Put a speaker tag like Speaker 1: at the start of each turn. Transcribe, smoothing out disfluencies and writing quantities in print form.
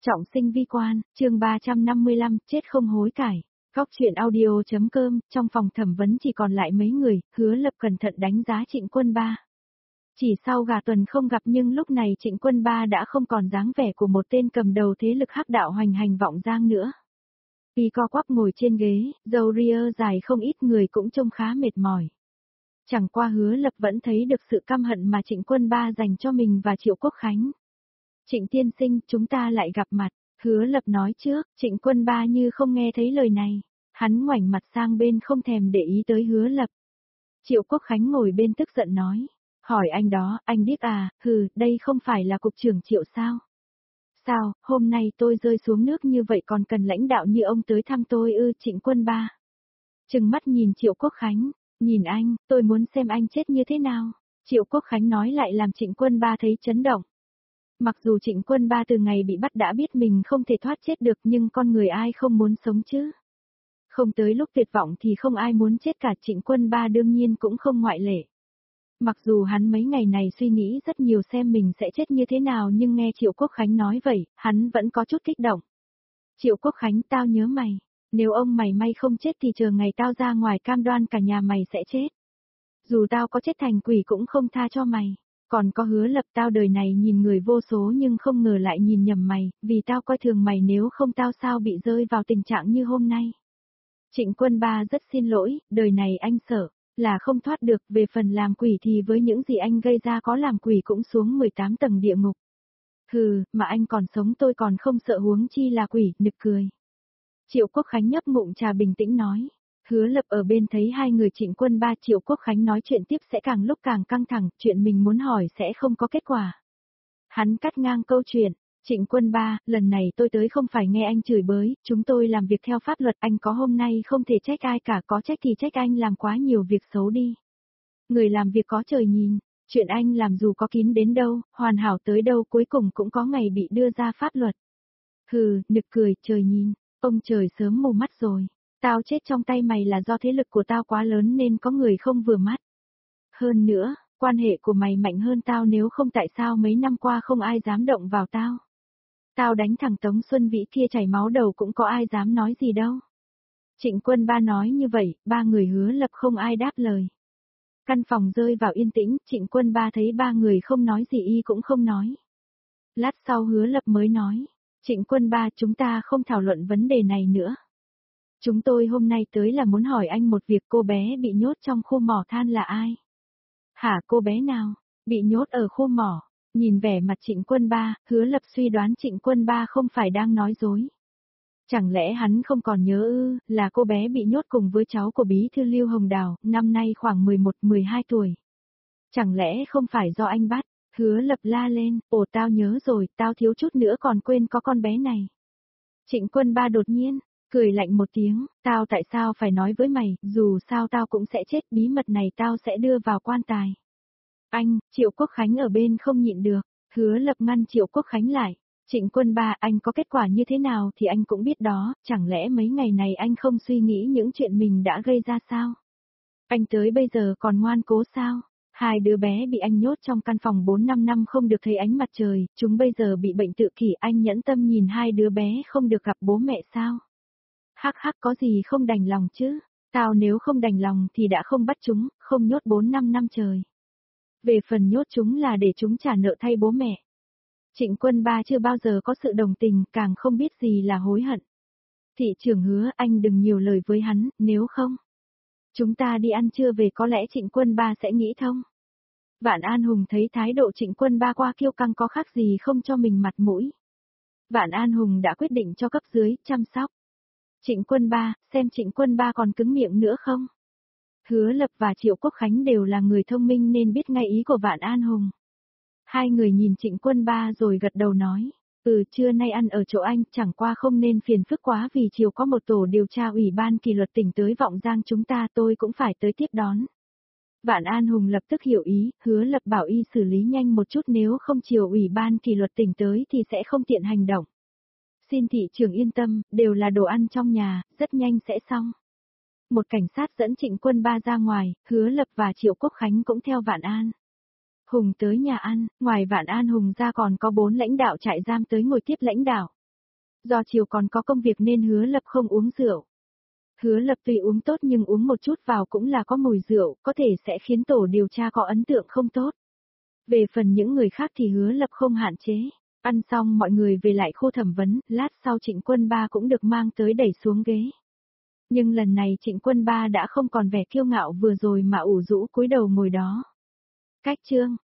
Speaker 1: Trọng sinh vi quan, chương 355, chết không hối cải. Góc chuyện audio.com, trong phòng thẩm vấn chỉ còn lại mấy người, Hứa Lập cẩn thận đánh giá Trịnh Quân Ba. Chỉ sau gà tuần không gặp nhưng lúc này Trịnh Quân Ba đã không còn dáng vẻ của một tên cầm đầu thế lực hắc đạo hoành hành vọng giang nữa. Y co quắp ngồi trên ghế, râu ria dài không ít người cũng trông khá mệt mỏi. Chẳng qua Hứa Lập vẫn thấy được sự căm hận mà Trịnh Quân Ba dành cho mình và Triệu Quốc Khánh. Trịnh tiên sinh, chúng ta lại gặp mặt, Hứa Lập nói trước, Trịnh Quân Ba như không nghe thấy lời này. Hắn ngoảnh mặt sang bên không thèm để ý tới Hứa Lập. Triệu Quốc Khánh ngồi bên tức giận nói, hỏi anh đó, anh biết à, đây không phải là cục trưởng Triệu sao? Sao, hôm nay tôi rơi xuống nước như vậy còn cần lãnh đạo như ông tới thăm tôi ư? Trịnh Quân Ba trừng mắt nhìn Triệu Quốc Khánh, nhìn anh, tôi muốn xem anh chết như thế nào. Triệu Quốc Khánh nói lại làm Trịnh Quân Ba thấy chấn động. Mặc dù Trịnh Quân Ba từ ngày bị bắt đã biết mình không thể thoát chết được nhưng con người ai không muốn sống chứ. Không tới lúc tuyệt vọng thì không ai muốn chết cả, Trịnh Quân Ba đương nhiên cũng không ngoại lệ. Mặc dù hắn mấy ngày này suy nghĩ rất nhiều xem mình sẽ chết như thế nào nhưng nghe Triệu Quốc Khánh nói vậy, hắn vẫn có chút kích động. Triệu Quốc Khánh, tao nhớ mày, nếu ông mày may không chết thì chờ ngày tao ra ngoài cam đoan cả nhà mày sẽ chết. Dù tao có chết thành quỷ cũng không tha cho mày. Còn có Hứa Lập, tao đời này nhìn người vô số nhưng không ngờ lại nhìn nhầm mày, vì tao coi thường mày, nếu không tao sao bị rơi vào tình trạng như hôm nay. Trịnh Quân Ba rất xin lỗi, đời này anh sợ là không thoát được, về phần làm quỷ thì với những gì anh gây ra có làm quỷ cũng xuống 18 tầng địa ngục. Mà anh còn sống tôi còn không sợ huống chi là quỷ, nực cười. Triệu Quốc Khánh nhấp ngụm trà bình tĩnh nói. Hứa Lập ở bên thấy hai người Trịnh Quân Ba Triệu Quốc Khánh nói chuyện tiếp sẽ càng lúc càng căng thẳng, chuyện mình muốn hỏi sẽ không có kết quả. Hắn cắt ngang câu chuyện, Trịnh Quân Ba, lần này tôi tới không phải nghe anh chửi bới, chúng tôi làm việc theo pháp luật, anh có hôm nay không thể trách ai cả, có trách thì trách anh làm quá nhiều việc xấu đi. Người làm việc có trời nhìn, chuyện anh làm dù có kín đến đâu, hoàn hảo tới đâu cuối cùng cũng có ngày bị đưa ra pháp luật. Nực cười, trời nhìn, ông trời sớm mù mắt rồi. Tao chết trong tay mày là do thế lực của tao quá lớn nên có người không vừa mắt. Hơn nữa, quan hệ của mày mạnh hơn tao, nếu không tại sao mấy năm qua không ai dám động vào tao. Tao đánh thằng Tống Xuân Vĩ kia chảy máu đầu cũng có ai dám nói gì đâu. Trịnh Quân Ba nói như vậy, ba người Hứa Lập không ai đáp lời. Căn phòng rơi vào yên tĩnh, Trịnh Quân Ba thấy ba người không nói gì y cũng không nói. Lát sau Hứa Lập mới nói, Trịnh Quân Ba, chúng ta không thảo luận vấn đề này nữa. Chúng tôi hôm nay tới là muốn hỏi anh một việc, cô bé bị nhốt trong khu mỏ than là ai? Hả, cô bé nào? Bị nhốt ở khu mỏ? Nhìn vẻ mặt Trịnh Quân Ba, Hứa Lập suy đoán Trịnh Quân Ba không phải đang nói dối. Chẳng lẽ hắn không còn nhớ là cô bé bị nhốt cùng với cháu của bí thư Lưu Hồng Đào, năm nay khoảng 11-12 tuổi. Chẳng lẽ không phải do anh bắt? Hứa Lập la lên, tao nhớ rồi, tao thiếu chút nữa còn quên có con bé này. Trịnh Quân Ba đột nhiên cười lạnh một tiếng, tao tại sao phải nói với mày, dù sao tao cũng sẽ chết, bí mật này tao sẽ đưa vào quan tài. Anh, Triệu Quốc Khánh ở bên không nhịn được, Hứa Lập ngăn Triệu Quốc Khánh lại. Trịnh Quân Ba, anh có kết quả như thế nào thì anh cũng biết đó, chẳng lẽ mấy ngày này anh không suy nghĩ những chuyện mình đã gây ra sao? Anh tới bây giờ còn ngoan cố sao? Hai đứa bé bị anh nhốt trong căn phòng 4-5 năm không được thấy ánh mặt trời, chúng bây giờ bị bệnh tự kỷ, anh nhẫn tâm nhìn hai đứa bé không được gặp bố mẹ sao? Hắc, có gì không đành lòng chứ, tao nếu không đành lòng thì đã không bắt chúng, không nhốt 4-5 năm trời. Về phần nhốt chúng là để chúng trả nợ thay bố mẹ. Trịnh Quân Ba chưa bao giờ có sự đồng tình, càng không biết gì là hối hận. Thị trưởng Hứa, anh đừng nhiều lời với hắn, nếu không. Chúng ta đi ăn trưa về, có lẽ Trịnh Quân Ba sẽ nghĩ thông. Vạn An Hùng thấy thái độ Trịnh Quân Ba qua kiêu căng có khác gì không cho mình mặt mũi. Vạn An Hùng đã quyết định cho cấp dưới chăm sóc Trịnh Quân Ba, xem Trịnh Quân Ba còn cứng miệng nữa không. Hứa Lập và Triệu Quốc Khánh đều là người thông minh nên biết ngay ý của Vạn An Hùng. Hai người nhìn Trịnh Quân Ba rồi gật đầu nói, trưa nay ăn ở chỗ anh, chẳng qua không nên phiền phức quá vì chiều có một tổ điều tra ủy ban kỷ luật tỉnh tới Vọng Giang chúng ta, tôi cũng phải tới tiếp đón. Vạn An Hùng lập tức hiểu ý, Hứa Lập bảo y xử lý nhanh một chút, nếu không chiều ủy ban kỷ luật tỉnh tới thì sẽ không tiện hành động. Xin thị trưởng yên tâm, đều là đồ ăn trong nhà, rất nhanh sẽ xong. Một cảnh sát dẫn Trịnh Quân Ba ra ngoài, Hứa Lập và Triệu Quốc Khánh cũng theo Vạn An Hùng tới nhà ăn, ngoài Vạn An Hùng ra còn có 4 lãnh đạo trại giam tới ngồi tiếp lãnh đạo. Do chiều còn có công việc nên Hứa Lập không uống rượu. Hứa Lập tuy uống tốt nhưng uống một chút vào cũng là có mùi rượu, có thể sẽ khiến tổ điều tra có ấn tượng không tốt. Về phần những người khác thì Hứa Lập không hạn chế. Ăn xong mọi người về lại khu thẩm vấn, lát sau Trịnh Quân Ba cũng được mang tới đẩy xuống ghế. Nhưng lần này Trịnh Quân Ba đã không còn vẻ kiêu ngạo vừa rồi mà ủ rũ cúi đầu ngồi đó. Cách chương